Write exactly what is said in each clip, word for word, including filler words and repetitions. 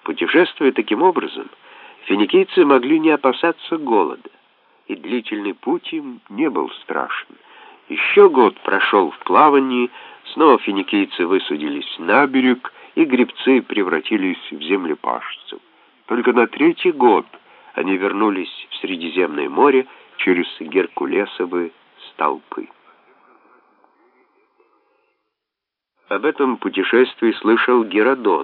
Путешествуя таким образом, финикийцы могли не опасаться голода, и длительный путь им не был страшен. Еще год прошел в плавании, снова финикийцы высадились на берег, и гребцы превратились в землепашцев. Только на третий год они вернулись в Средиземное море через Геркулесовы столпы. Об этом путешествии слышал Геродот,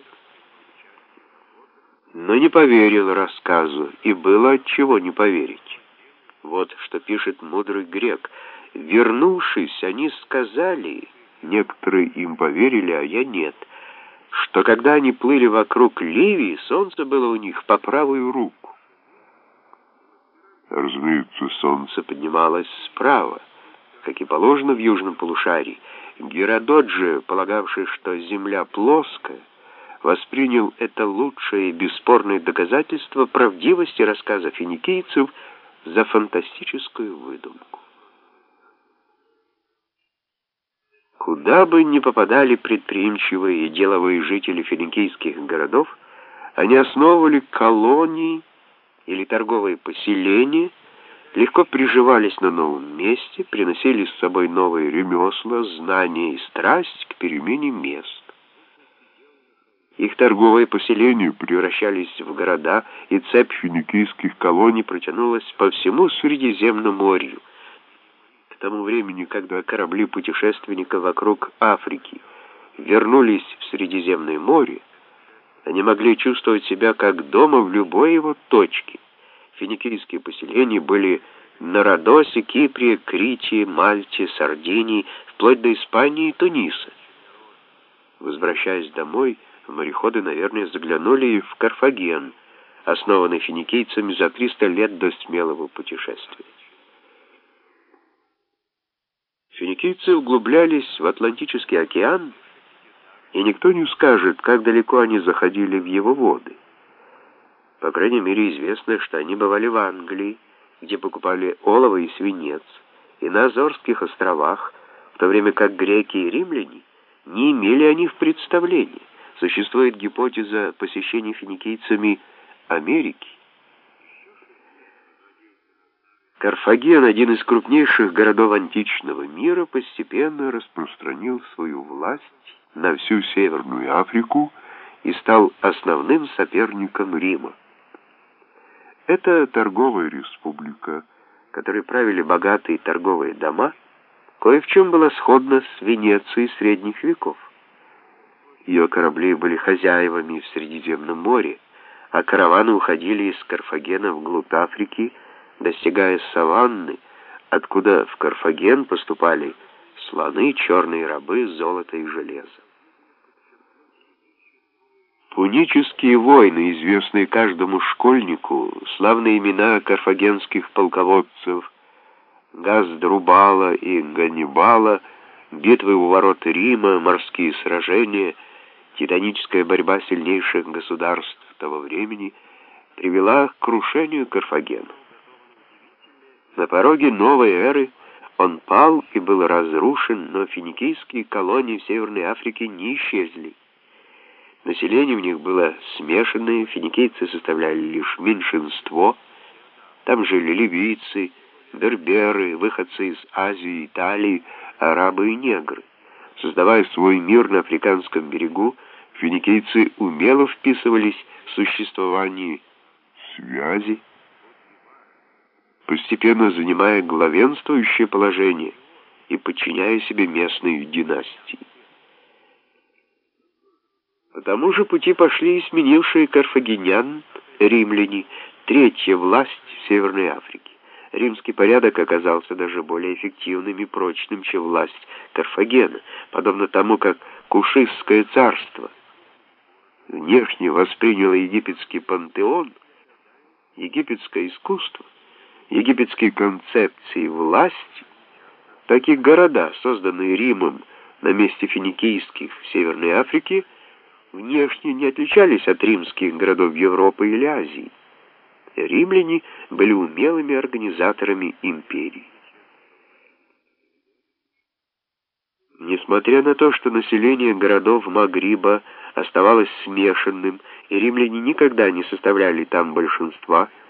но не поверил рассказу, и было от чего не поверить. Вот что пишет мудрый грек. «Вернувшись, они сказали, некоторые им поверили, а я нет, что когда они плыли вокруг Ливии, солнце было у них по правую руку». Разумеется, солнце поднималось справа, как и положено в южном полушарии. Геродот же, полагавший, что земля плоская, воспринял это лучшее и бесспорное доказательство правдивости рассказа финикийцев за фантастическую выдумку. Куда бы ни попадали предприимчивые и деловые жители финикийских городов, они основывали колонии или торговые поселения, легко приживались на новом месте, приносили с собой новые ремесла, знания и страсть к перемене мест. Их торговые поселения превращались в города, и цепь финикийских колоний протянулась по всему Средиземному морю. К тому времени, когда корабли путешественников вокруг Африки вернулись в Средиземное море, они могли чувствовать себя как дома в любой его точке. Финикийские поселения были на Родосе, Кипре, Крите, Мальте, Сардинии, вплоть до Испании и Туниса. Возвращаясь домой, мореходы, наверное, заглянули и в Карфаген, основанный финикийцами за триста лет до смелого путешествия. Финикийцы углублялись в Атлантический океан, и никто не скажет, как далеко они заходили в его воды. По крайней мере, известно, что они бывали в Англии, где покупали олово и свинец, и на Азорских островах, в то время как греки и римляне не имели о них представления. Существует гипотеза посещения финикийцами Америки. Карфаген, один из крупнейших городов античного мира, постепенно распространил свою власть на всю Северную Африку и стал основным соперником Рима. Эта торговая республика, которой правили богатые торговые дома, кое в чем была сходна с Венецией средних веков. Ее корабли были хозяевами в Средиземном море, а караваны уходили из Карфагена вглубь Африки, достигая саванны, откуда в Карфаген поступали слоны, черные рабы, золото и железо. Пунические войны, известные каждому школьнику, славные имена карфагенских полководцев Газдрубала и Ганнибала, битвы у ворот Рима, морские сражения, титаническая борьба сильнейших государств того времени привела к крушению Карфагена. На пороге новой эры он пал и был разрушен, но финикийские колонии в Северной Африке не исчезли. Население в них было смешанное, финикийцы составляли лишь меньшинство. Там жили ливийцы, берберы, выходцы из Азии, Италии, арабы и негры. Создавая свой мир на африканском берегу, финикийцы умело вписывались в существование связи, постепенно занимая главенствующее положение и подчиняя себе местные династии. По тому же пути пошли и сменившие карфагенян римляне, третья власть в Северной Африке. Римский порядок оказался даже более эффективным и прочным, чем власть Карфагена, подобно тому, как Кушитское царство внешне восприняло египетский пантеон, египетское искусство, египетские концепции власти, так и города, созданные Римом на месте финикийских в Северной Африке, внешне не отличались от римских городов Европы или Азии. Римляне были умелыми организаторами империи. Несмотря на то, что население городов Магриба оставалось смешанным, и римляне никогда не составляли там большинства,